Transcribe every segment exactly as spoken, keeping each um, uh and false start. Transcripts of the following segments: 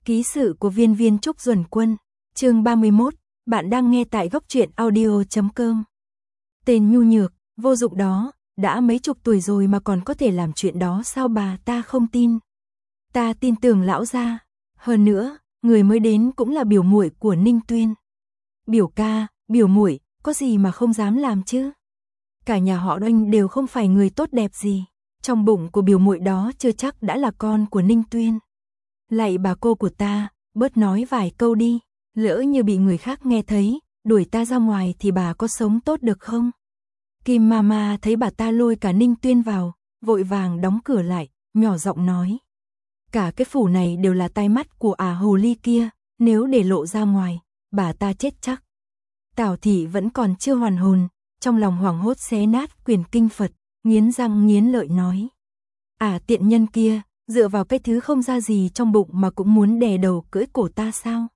Ký sự của viên viên Trúc Duẩn Quân, chương ba mươi mốt, bạn đang nghe tại góc truyện audio chấm com. Tên nhu nhược, vô dụng đó, đã mấy chục tuổi rồi mà còn có thể làm chuyện đó sao bà ta không tin. Ta tin tưởng lão gia, hơn nữa, người mới đến cũng là biểu muội của Ninh Tuyên. Biểu ca, biểu muội, có gì mà không dám làm chứ? Cả nhà họ Đoanh đều không phải người tốt đẹp gì, trong bụng của biểu muội đó chưa chắc đã là con của Ninh Tuyên. Lạy bà cô của ta, bớt nói vài câu đi, lỡ như bị người khác nghe thấy, đuổi ta ra ngoài thì bà có sống tốt được không? Kim Mama thấy bà ta lôi cả Ninh Tuyên vào, vội vàng đóng cửa lại, nhỏ giọng nói. Cả cái phủ này đều là tai mắt của ả hồ ly kia, nếu để lộ ra ngoài, bà ta chết chắc. Tào thị vẫn còn chưa hoàn hồn, trong lòng hoảng hốt xé nát quyển kinh Phật, nghiến răng nghiến lợi nói. Ả tiện nhân kia, dựa vào cái thứ không ra gì trong bụng mà cũng muốn đè đầu cưỡi cổ ta sao?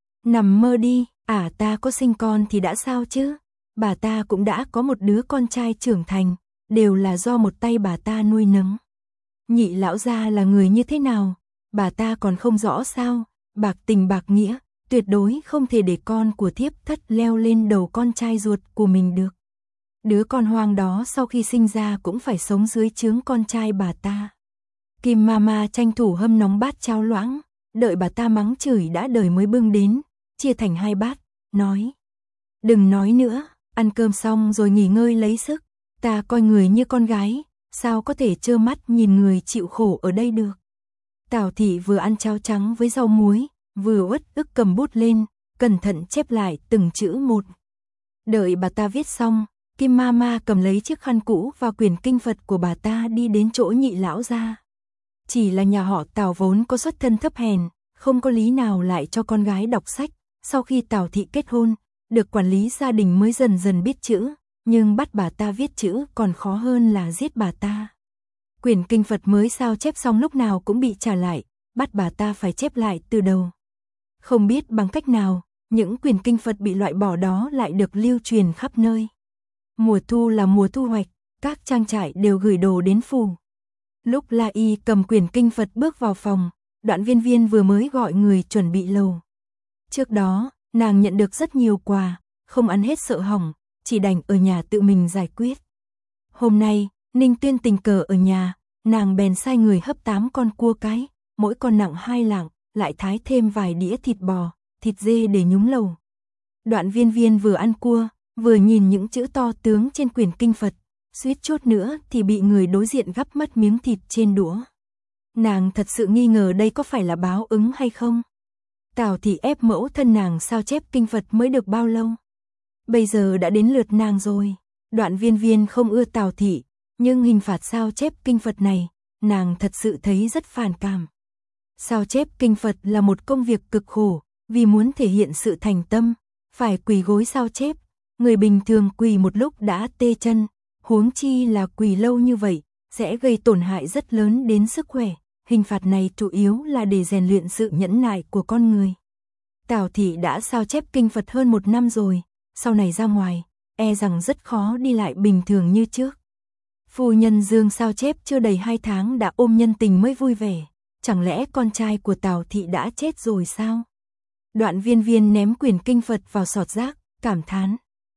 Nằm mơ đi, ả ta có sinh con thì đã sao chứ? Bà ta cũng đã có một đứa con trai trưởng thành, đều là do một tay bà ta nuôi nấng. Nhị lão gia là người như thế nào? Bà ta còn không rõ sao? Bạc tình bạc nghĩa, tuyệt đối không thể để con của thiếp thất leo lên đầu con trai ruột của mình được. Đứa con hoang đó sau khi sinh ra cũng phải sống dưới trướng con trai bà ta. Kim Mama tranh thủ hâm nóng bát cháo loãng, đợi bà ta mắng chửi đã đời mới bưng đến, chia thành hai bát, nói. Đừng nói nữa, ăn cơm xong rồi nghỉ ngơi lấy sức, ta coi người như con gái, sao có thể trơ mắt nhìn người chịu khổ ở đây được. Tào thị vừa ăn cháo trắng với rau muối, vừa uất ức cầm bút lên, cẩn thận chép lại từng chữ một. Đợi bà ta viết xong, Kim Mama cầm lấy chiếc khăn cũ và quyển kinh Phật của bà ta đi đến chỗ nhị lão gia. Chỉ là nhà họ Tào vốn có xuất thân thấp hèn, không có lý nào lại cho con gái đọc sách. Sau khi Tào thị kết hôn, được quản lý gia đình mới dần dần biết chữ, nhưng bắt bà ta viết chữ còn khó hơn là giết bà ta. Quyển kinh Phật mới sao chép xong lúc nào cũng bị trả lại, bắt bà ta phải chép lại từ đầu. Không biết bằng cách nào, những quyển kinh Phật bị loại bỏ đó lại được lưu truyền khắp nơi. Mùa thu là mùa thu hoạch, các trang trại đều gửi đồ đến phủ. Lúc La Y cầm quyển kinh Phật bước vào phòng, Đoạn Viên Viên vừa mới gọi người chuẩn bị lầu. Trước đó, nàng nhận được rất nhiều quà, không ăn hết sợ hỏng, chỉ đành ở nhà tự mình giải quyết. Hôm nay, Ninh Tuyên tình cờ ở nhà, nàng bèn sai người hấp tám con cua cái, mỗi con nặng hai lạng, lại thái thêm vài đĩa thịt bò, thịt dê để nhúng lầu. Đoạn Viên Viên vừa ăn cua, vừa nhìn những chữ to tướng trên quyển kinh Phật, suýt chút nữa thì bị người đối diện gắp mất miếng thịt trên đũa. Nàng thật sự nghi ngờ đây có phải là báo ứng hay không. Tào thị ép mẫu thân nàng sao chép kinh Phật mới được bao lâu. Bây giờ đã đến lượt nàng rồi. Đoạn Viên Viên không ưa Tào thị, nhưng hình phạt sao chép kinh Phật này, nàng thật sự thấy rất phản cảm. Sao chép kinh Phật là một công việc cực khổ, vì muốn thể hiện sự thành tâm, phải quỳ gối sao chép. Người bình thường quỳ một lúc đã tê chân, huống chi là quỳ lâu như vậy, sẽ gây tổn hại rất lớn đến sức khỏe. Hình phạt này chủ yếu là để rèn luyện sự nhẫn nại của con người. Tào thị đã sao chép kinh Phật hơn một năm rồi, sau này ra ngoài, e rằng rất khó đi lại bình thường như trước. Phu nhân Dương sao chép chưa đầy hai tháng đã ôm nhân tình mới vui vẻ, chẳng lẽ con trai của Tào thị đã chết rồi sao? Đoạn Viên Viên ném quyển kinh Phật vào sọt rác, cảm thán.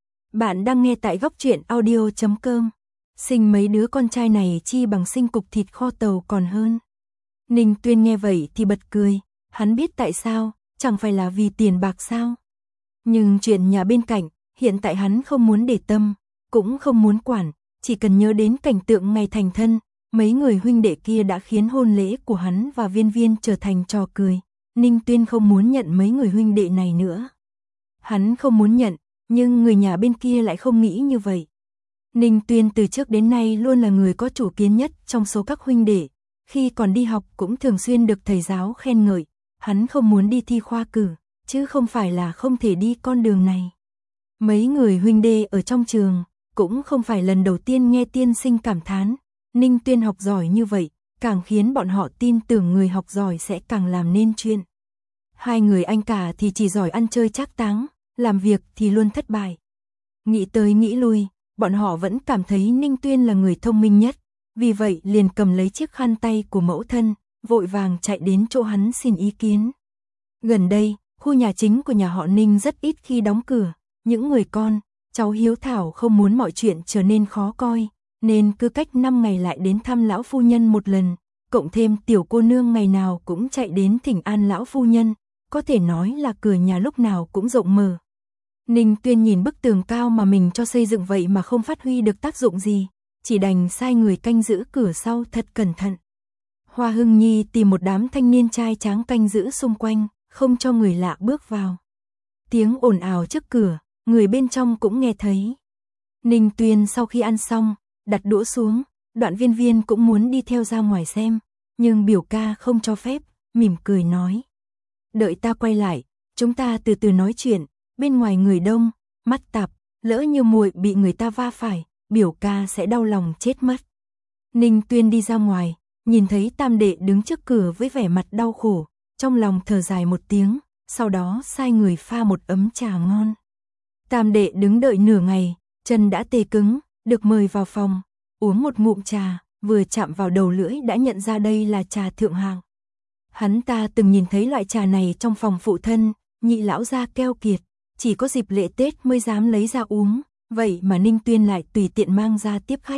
Bạn đang nghe tại góc truyện audio chấm com. Sinh mấy đứa con trai này chi bằng sinh cục thịt kho tàu còn hơn. Ninh Tuyên nghe vậy thì bật cười, hắn biết tại sao, chẳng phải là vì tiền bạc sao. Nhưng chuyện nhà bên cạnh, hiện tại hắn không muốn để tâm, cũng không muốn quản, chỉ cần nhớ đến cảnh tượng ngày thành thân, mấy người huynh đệ kia đã khiến hôn lễ của hắn và Viên Viên trở thành trò cười. Ninh Tuyên không muốn nhận mấy người huynh đệ này nữa. Hắn không muốn nhận, nhưng người nhà bên kia lại không nghĩ như vậy. Ninh Tuyên từ trước đến nay luôn là người có chủ kiến nhất trong số các huynh đệ. Khi còn đi học cũng thường xuyên được thầy giáo khen ngợi, hắn không muốn đi thi khoa cử, chứ không phải là không thể đi con đường này. Mấy người huynh đệ ở trong trường, cũng không phải lần đầu tiên nghe tiên sinh cảm thán, Ninh Tuyên học giỏi như vậy, càng khiến bọn họ tin tưởng người học giỏi sẽ càng làm nên chuyện. Hai người anh cả thì chỉ giỏi ăn chơi trác táng, làm việc thì luôn thất bại. Nghĩ tới nghĩ lui, bọn họ vẫn cảm thấy Ninh Tuyên là người thông minh nhất. Vì vậy liền cầm lấy chiếc khăn tay của mẫu thân, vội vàng chạy đến chỗ hắn xin ý kiến. Gần đây, khu nhà chính của nhà họ Ninh rất ít khi đóng cửa, những người con, cháu hiếu thảo không muốn mọi chuyện trở nên khó coi, nên cứ cách năm ngày lại đến thăm lão phu nhân một lần, cộng thêm tiểu cô nương ngày nào cũng chạy đến thỉnh an lão phu nhân, có thể nói là cửa nhà lúc nào cũng rộng mở. Ninh Tuyên nhìn bức tường cao mà mình cho xây dựng vậy mà không phát huy được tác dụng gì, chỉ đành sai người canh giữ cửa sau thật cẩn thận. Hoa Hưng Nhi tìm một đám thanh niên trai tráng canh giữ xung quanh, không cho người lạ bước vào. Tiếng ồn ào trước cửa, người bên trong cũng nghe thấy. Ninh Tuyên sau khi ăn xong, đặt đũa xuống, Đoạn Viên Viên cũng muốn đi theo ra ngoài xem, nhưng biểu ca không cho phép, mỉm cười nói. Đợi ta quay lại, chúng ta từ từ nói chuyện, bên ngoài người đông, mắt tạp, lỡ như muội bị người ta va phải, biểu ca sẽ đau lòng chết mất. Ninh Tuyên đi ra ngoài, nhìn thấy Tam đệ đứng trước cửa với vẻ mặt đau khổ, trong lòng thở dài một tiếng, sau đó sai người pha một ấm trà ngon. Tam đệ đứng đợi nửa ngày, chân đã tê cứng, được mời vào phòng, uống một ngụm trà, vừa chạm vào đầu lưỡi đã nhận ra đây là trà thượng hạng. Hắn ta từng nhìn thấy loại trà này trong phòng phụ thân, nhị lão gia keo kiệt, chỉ có dịp lễ Tết mới dám lấy ra uống, vậy mà Ninh Tuyên lại tùy tiện mang ra tiếp khách.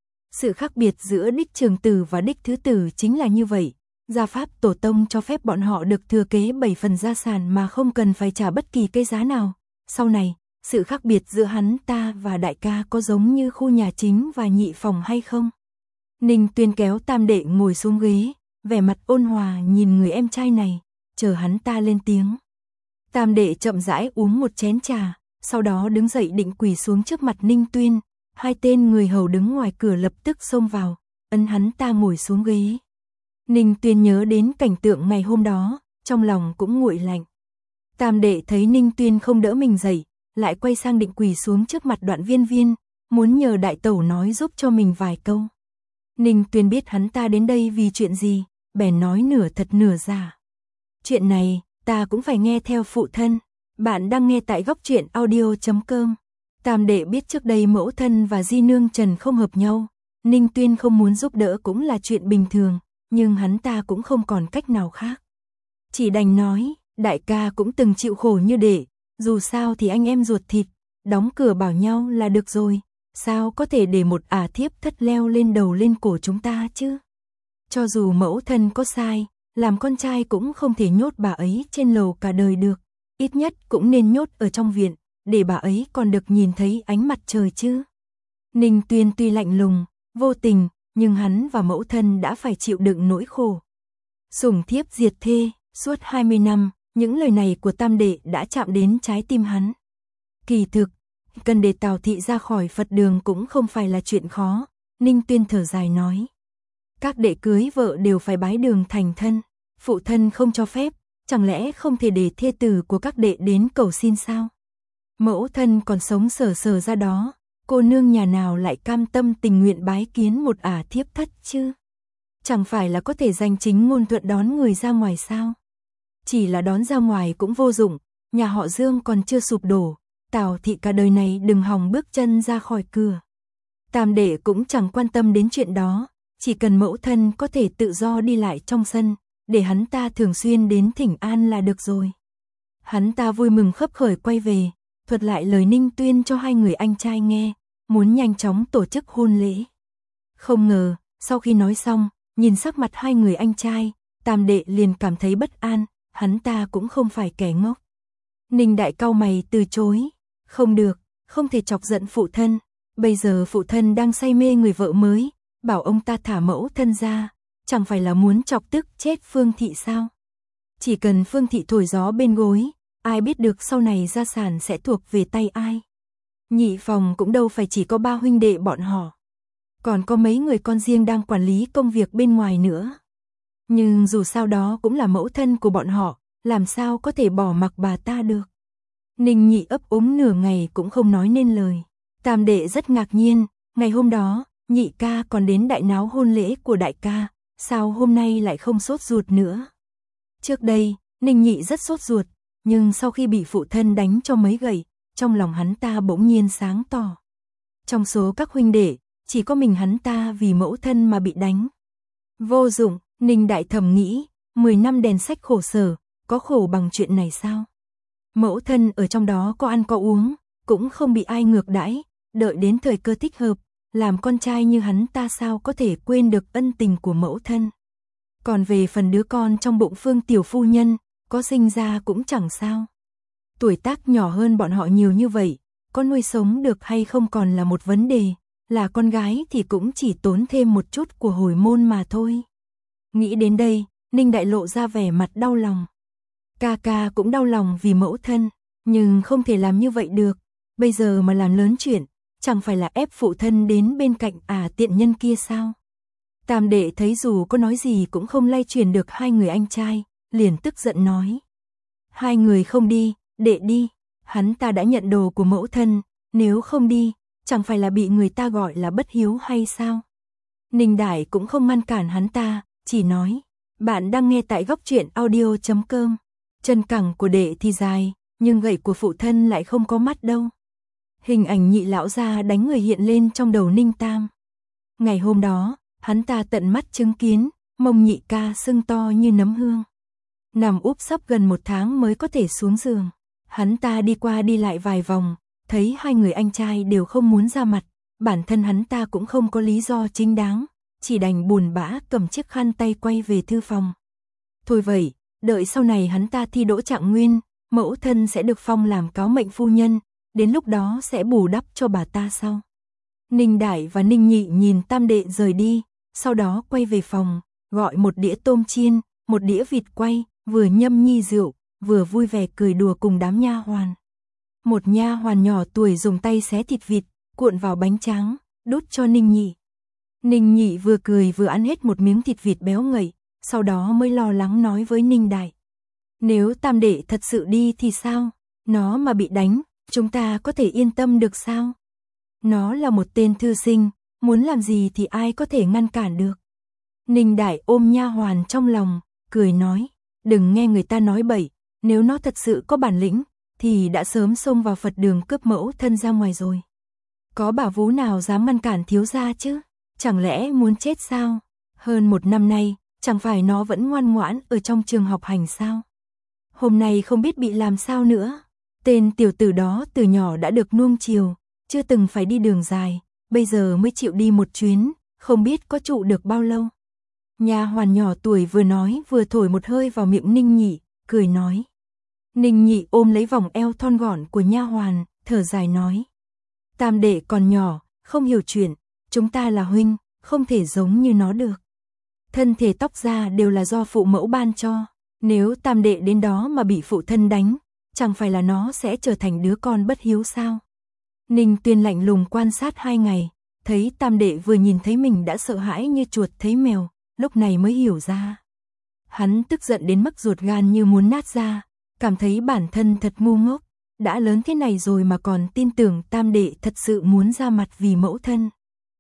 Sự khác biệt giữa đích trường tử và đích thứ tử chính là như vậy, gia pháp tổ tông cho phép bọn họ được thừa kế bảy phần gia sản mà không cần phải trả bất kỳ cái giá nào. Sau này, sự khác biệt giữa hắn ta và đại ca có giống như khu nhà chính và nhị phòng hay không? Ninh Tuyên kéo Tam đệ ngồi xuống ghế, vẻ mặt ôn hòa nhìn người em trai này, chờ hắn ta lên tiếng. Tam đệ chậm rãi uống một chén trà, sau đó đứng dậy định quỳ xuống trước mặt Ninh Tuyên, hai tên người hầu đứng ngoài cửa lập tức xông vào, ấn hắn ta ngồi xuống ghế. Ninh Tuyên nhớ đến cảnh tượng ngày hôm đó, trong lòng cũng nguội lạnh. Tam đệ thấy Ninh Tuyên không đỡ mình dậy, lại quay sang định quỳ xuống trước mặt Đoạn Viên Viên, muốn nhờ đại tẩu nói giúp cho mình vài câu. Ninh Tuyên biết hắn ta đến đây vì chuyện gì, bèn nói nửa thật nửa giả. Chuyện này, ta cũng phải nghe theo phụ thân. Bạn đang nghe tại góc truyện audio chấm com. Tam đệ biết trước đây mẫu thân và di nương Trần không hợp nhau, Ninh Tuyên không muốn giúp đỡ cũng là chuyện bình thường, nhưng hắn ta cũng không còn cách nào khác. Chỉ đành nói, đại ca cũng từng chịu khổ như đệ, dù sao thì anh em ruột thịt, đóng cửa bảo nhau là được rồi, sao có thể để một ả thiếp thất leo lên đầu lên cổ chúng ta chứ? Cho dù mẫu thân có sai, làm con trai cũng không thể nhốt bà ấy trên lầu cả đời được, ít nhất cũng nên nhốt ở trong viện, để bà ấy còn được nhìn thấy ánh mặt trời chứ. Ninh Tuyên tuy lạnh lùng, vô tình, nhưng hắn và mẫu thân đã phải chịu đựng nỗi khổ. Sủng thiếp diệt thê, suốt hai mươi năm, những lời này của Tam đệ đã chạm đến trái tim hắn. Kỳ thực, cần để Tào thị ra khỏi Phật đường cũng không phải là chuyện khó, Ninh Tuyên thở dài nói. Các đệ cưới vợ đều phải bái đường thành thân, phụ thân không cho phép, chẳng lẽ không thể để thê tử của các đệ đến cầu xin sao? Mẫu thân còn sống sờ sờ ra đó, cô nương nhà nào lại cam tâm tình nguyện bái kiến một ả thiếp thất chứ? Chẳng phải là có thể danh chính ngôn thuận đón người ra ngoài sao? Chỉ là đón ra ngoài cũng vô dụng, nhà họ Dương còn chưa sụp đổ, Tào thị cả đời này đừng hòng bước chân ra khỏi cửa. Tam đệ cũng chẳng quan tâm đến chuyện đó, chỉ cần mẫu thân có thể tự do đi lại trong sân, để hắn ta thường xuyên đến thỉnh an là được rồi. Hắn ta vui mừng khấp khởi quay về, thuật lại lời Ninh Tuyên cho hai người anh trai nghe, muốn nhanh chóng tổ chức hôn lễ. Không ngờ, sau khi nói xong, nhìn sắc mặt hai người anh trai, Tam đệ liền cảm thấy bất an, hắn ta cũng không phải kẻ ngốc. Ninh đại cau mày từ chối, không được, không thể chọc giận phụ thân, bây giờ phụ thân đang say mê người vợ mới, bảo ông ta thả mẫu thân ra, chẳng phải là muốn chọc tức chết Phương Thị sao? Chỉ cần Phương Thị thổi gió bên gối, ai biết được sau này gia sản sẽ thuộc về tay ai. Nhị phòng cũng đâu phải chỉ có ba huynh đệ bọn họ, còn có mấy người con riêng đang quản lý công việc bên ngoài nữa. Nhưng dù sao đó cũng là mẫu thân của bọn họ, làm sao có thể bỏ mặc bà ta được. Ninh Nhị ấp úng nửa ngày cũng không nói nên lời. Tam đệ rất ngạc nhiên, ngày hôm đó, Nhị ca còn đến đại náo hôn lễ của đại ca, sao hôm nay lại không sốt ruột nữa. Trước đây, Ninh Nhị rất sốt ruột, nhưng sau khi bị phụ thân đánh cho mấy gậy, trong lòng hắn ta bỗng nhiên sáng tỏ. Trong số các huynh đệ, chỉ có mình hắn ta vì mẫu thân mà bị đánh. Vô dụng, Ninh đại thầm nghĩ, mười năm đèn sách khổ sở, có khổ bằng chuyện này sao? Mẫu thân ở trong đó có ăn có uống, cũng không bị ai ngược đãi, đợi đến thời cơ thích hợp, làm con trai như hắn ta sao có thể quên được ân tình của mẫu thân. Còn về phần đứa con trong bụng Phương tiểu phu nhân, có sinh ra cũng chẳng sao. Tuổi tác nhỏ hơn bọn họ nhiều như vậy, có nuôi sống được hay không còn là một vấn đề, là con gái thì cũng chỉ tốn thêm một chút của hồi môn mà thôi. Nghĩ đến đây, Ninh Đại lộ ra vẻ mặt đau lòng. Ca ca cũng đau lòng vì mẫu thân, nhưng không thể làm như vậy được, bây giờ mà làm lớn chuyện, chẳng phải là ép phụ thân đến bên cạnh à tiện nhân kia sao? Tam đệ thấy dù có nói gì cũng không lay truyền được hai người anh trai, liền tức giận nói. Hai người không đi, đệ đi, hắn ta đã nhận đồ của mẫu thân, nếu không đi, chẳng phải là bị người ta gọi là bất hiếu hay sao? Ninh Đại cũng không ngăn cản hắn ta, chỉ nói, bạn đang nghe tại góc truyện audio chấm com. Chân cẳng của đệ thì dài, nhưng gậy của phụ thân lại không có mắt đâu. Hình ảnh nhị lão gia đánh người hiện lên trong đầu Ninh Tam. Ngày hôm đó, hắn ta tận mắt chứng kiến, mông nhị ca sưng to như nấm hương. Nằm úp sấp gần một tháng mới có thể xuống giường. Hắn ta đi qua đi lại vài vòng, thấy hai người anh trai đều không muốn ra mặt, bản thân hắn ta cũng không có lý do chính đáng, chỉ đành buồn bã cầm chiếc khăn tay quay về thư phòng. Thôi vậy, đợi sau này hắn ta thi đỗ trạng nguyên, mẫu thân sẽ được phong làm cáo mệnh phu nhân, đến lúc đó sẽ bù đắp cho bà ta sau. Ninh Đại và Ninh Nhị nhìn tam đệ rời đi, sau đó quay về phòng, gọi một đĩa tôm chiên, một đĩa vịt quay, vừa nhâm nhi rượu, vừa vui vẻ cười đùa cùng đám nha hoàn. Một nha hoàn nhỏ tuổi dùng tay xé thịt vịt, cuộn vào bánh tráng, đút cho Ninh Nhị. Ninh Nhị vừa cười vừa ăn hết một miếng thịt vịt béo ngậy, sau đó mới lo lắng nói với Ninh Đại. Nếu tam đệ thật sự đi thì sao? Nó mà bị đánh, chúng ta có thể yên tâm được sao? Nó là một tên thư sinh, muốn làm gì thì ai có thể ngăn cản được. Ninh Đại ôm nha hoàn trong lòng, cười nói, đừng nghe người ta nói bậy, nếu nó thật sự có bản lĩnh, thì đã sớm xông vào Phật đường cướp mẫu thân ra ngoài rồi. Có bà vú nào dám ngăn cản thiếu gia chứ? Chẳng lẽ muốn chết sao? Hơn một năm nay, chẳng phải nó vẫn ngoan ngoãn ở trong trường học hành sao? Hôm nay không biết bị làm sao nữa. Tên tiểu tử đó từ nhỏ đã được nuông chiều, chưa từng phải đi đường dài, bây giờ mới chịu đi một chuyến, không biết có trụ được bao lâu. Nha hoàn nhỏ tuổi vừa nói vừa thổi một hơi vào miệng Ninh Nhị, cười nói. Ninh Nhị ôm lấy vòng eo thon gọn của nha hoàn, thở dài nói. Tam đệ còn nhỏ, không hiểu chuyện, chúng ta là huynh, không thể giống như nó được. Thân thể tóc da đều là do phụ mẫu ban cho, nếu tam đệ đến đó mà bị phụ thân đánh, chẳng phải là nó sẽ trở thành đứa con bất hiếu sao? Ninh Tuyên lạnh lùng quan sát hai ngày, thấy tam đệ vừa nhìn thấy mình đã sợ hãi như chuột thấy mèo, lúc này mới hiểu ra. Hắn tức giận đến mức ruột gan như muốn nát ra, cảm thấy bản thân thật ngu ngốc, đã lớn thế này rồi mà còn tin tưởng tam đệ thật sự muốn ra mặt vì mẫu thân.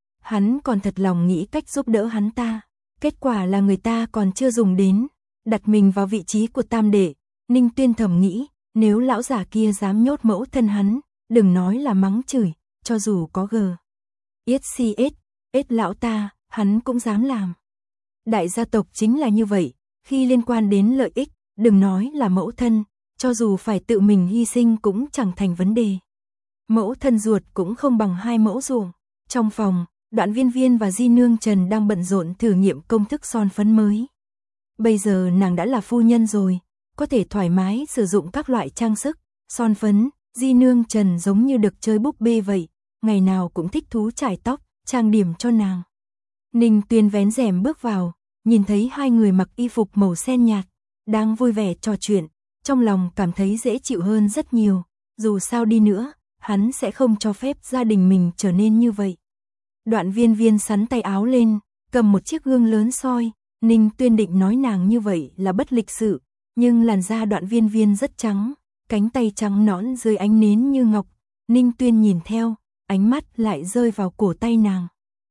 Hắn còn thật lòng nghĩ cách giúp đỡ hắn ta, kết quả là người ta còn chưa dùng đến, đặt mình vào vị trí của tam đệ, Ninh Tuyên thầm nghĩ, nếu lão giả kia dám nhốt mẫu thân hắn, đừng nói là mắng chửi, cho dù có gờ. Yết si ết, ết lão ta, hắn cũng dám làm. Đại gia tộc chính là như vậy, khi liên quan đến lợi ích, đừng nói là mẫu thân, cho dù phải tự mình hy sinh cũng chẳng thành vấn đề. Mẫu thân ruột cũng không bằng hai mẫu ruộng. Trong phòng, Đoạn Viên Viên và Di Nương Trần đang bận rộn thử nghiệm công thức son phấn mới. Bây giờ nàng đã là phu nhân rồi, có thể thoải mái sử dụng các loại trang sức, son phấn. Di Nương Trần giống như được chơi búp bê vậy, ngày nào cũng thích thú chải tóc, trang điểm cho nàng. Ninh Tuyên vén rèm bước vào, nhìn thấy hai người mặc y phục màu sen nhạt, đang vui vẻ trò chuyện, trong lòng cảm thấy dễ chịu hơn rất nhiều, dù sao đi nữa, hắn sẽ không cho phép gia đình mình trở nên như vậy. Đoạn Viên Viên sắn tay áo lên, cầm một chiếc gương lớn soi, Ninh Tuyên định nói nàng như vậy là bất lịch sự, nhưng làn da Đoạn Viên Viên rất trắng, cánh tay trắng nõn dưới ánh nến như ngọc, Ninh Tuyên nhìn theo, ánh mắt lại rơi vào cổ tay nàng.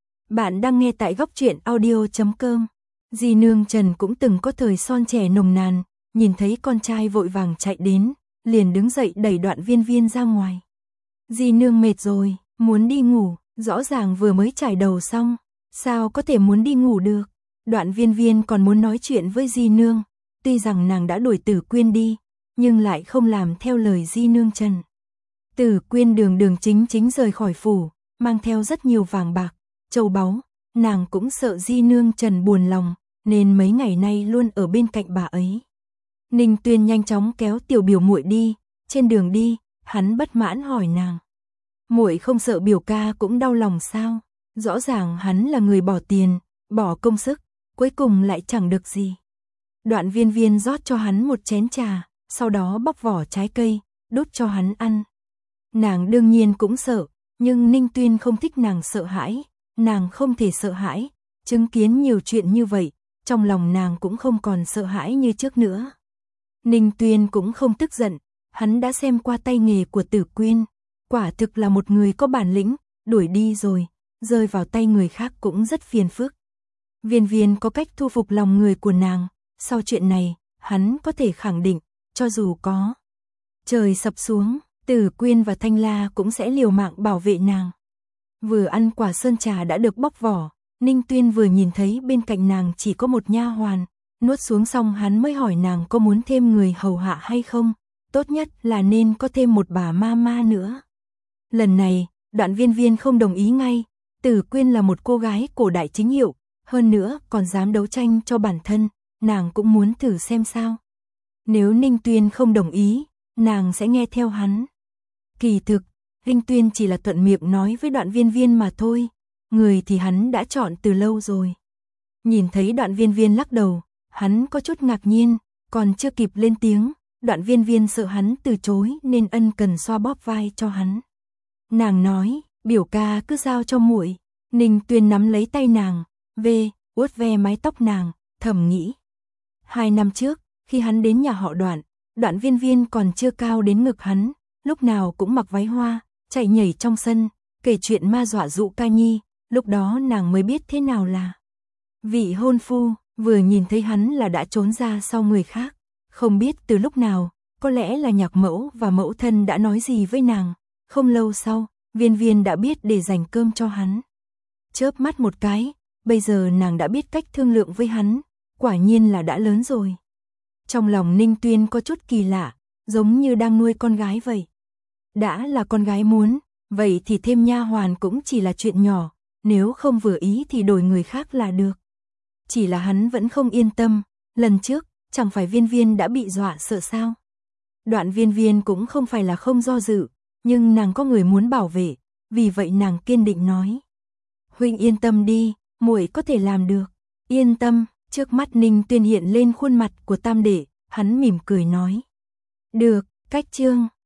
Bạn đang nghe tại góc truyện audio chấm com. Di Nương Trần cũng từng có thời son trẻ nồng nàn, nhìn thấy con trai vội vàng chạy đến, liền đứng dậy đẩy Đoạn Viên Viên ra ngoài. Di Nương mệt rồi, muốn đi ngủ, rõ ràng vừa mới chải đầu xong, sao có thể muốn đi ngủ được. Đoạn Viên Viên còn muốn nói chuyện với Di Nương, tuy rằng nàng đã đuổi Tử Quyên đi, nhưng lại không làm theo lời Di Nương Trần. Tử Quyên đường đường chính chính rời khỏi phủ, mang theo rất nhiều vàng bạc, châu báu, nàng cũng sợ Di Nương Trần buồn lòng, nên mấy ngày nay luôn ở bên cạnh bà ấy. Ninh Tuyên nhanh chóng kéo tiểu biểu muội đi, trên đường đi, hắn bất mãn hỏi nàng: "Muội không sợ biểu ca cũng đau lòng sao? Rõ ràng hắn là người bỏ tiền, bỏ công sức, cuối cùng lại chẳng được gì." Đoạn Viên Viên rót cho hắn một chén trà, sau đó bóc vỏ trái cây, đút cho hắn ăn. Nàng đương nhiên cũng sợ, nhưng Ninh Tuyên không thích nàng sợ hãi, nàng không thể sợ hãi, chứng kiến nhiều chuyện như vậy, trong lòng nàng cũng không còn sợ hãi như trước nữa. Ninh Tuyên cũng không tức giận, hắn đã xem qua tay nghề của Tử Quyên, quả thực là một người có bản lĩnh, đuổi đi rồi, rơi vào tay người khác cũng rất phiền phức. Viên Viên có cách thu phục lòng người của nàng, sau chuyện này, hắn có thể khẳng định, cho dù có trời sập xuống, Tử Quyên và Thanh La cũng sẽ liều mạng bảo vệ nàng. Vừa ăn quả sơn trà đã được bóc vỏ, Ninh Tuyên vừa nhìn thấy bên cạnh nàng chỉ có một nha hoàn, nuốt xuống xong hắn mới hỏi nàng có muốn thêm người hầu hạ hay không, tốt nhất là nên có thêm một bà ma ma nữa. Lần này, Đoạn Viên Viên không đồng ý ngay, Tử Quyên là một cô gái cổ đại chính hiệu, hơn nữa còn dám đấu tranh cho bản thân, nàng cũng muốn thử xem sao. Nếu Ninh Tuyên không đồng ý, nàng sẽ nghe theo hắn. Kỳ thực, Ninh Tuyên chỉ là thuận miệng nói với Đoạn Viên Viên mà thôi, người thì hắn đã chọn từ lâu rồi. Nhìn thấy Đoạn Viên Viên lắc đầu, hắn có chút ngạc nhiên, còn chưa kịp lên tiếng, Đoạn Viên Viên sợ hắn từ chối nên ân cần xoa bóp vai cho hắn. Nàng nói, biểu ca cứ giao cho muội. Ninh Tuyên nắm lấy tay nàng, về, vuốt ve mái tóc nàng, thầm nghĩ. Hai năm trước, khi hắn đến nhà họ Đoạn, Đoạn Viên Viên còn chưa cao đến ngực hắn, lúc nào cũng mặc váy hoa, chạy nhảy trong sân, kể chuyện ma dọa dụ ca nhi, lúc đó nàng mới biết thế nào là vị hôn phu, vừa nhìn thấy hắn là đã trốn ra sau người khác, không biết từ lúc nào, có lẽ là nhạc mẫu và mẫu thân đã nói gì với nàng, không lâu sau, Viên Viên đã biết để dành cơm cho hắn. Chớp mắt một cái, bây giờ nàng đã biết cách thương lượng với hắn, quả nhiên là đã lớn rồi. Trong lòng Ninh Tuyên có chút kỳ lạ, giống như đang nuôi con gái vậy. Đã là con gái muốn, vậy thì thêm nha hoàn cũng chỉ là chuyện nhỏ, nếu không vừa ý thì đổi người khác là được. Chỉ là hắn vẫn không yên tâm, lần trước, chẳng phải Viên Viên đã bị dọa sợ sao. Đoạn Viên Viên cũng không phải là không do dự, nhưng nàng có người muốn bảo vệ, vì vậy nàng kiên định nói. Huynh yên tâm đi, muội có thể làm được. Yên tâm, trước mắt Ninh Tuyên hiện lên khuôn mặt của Tam Đệ, hắn mỉm cười nói. Được, cách chương.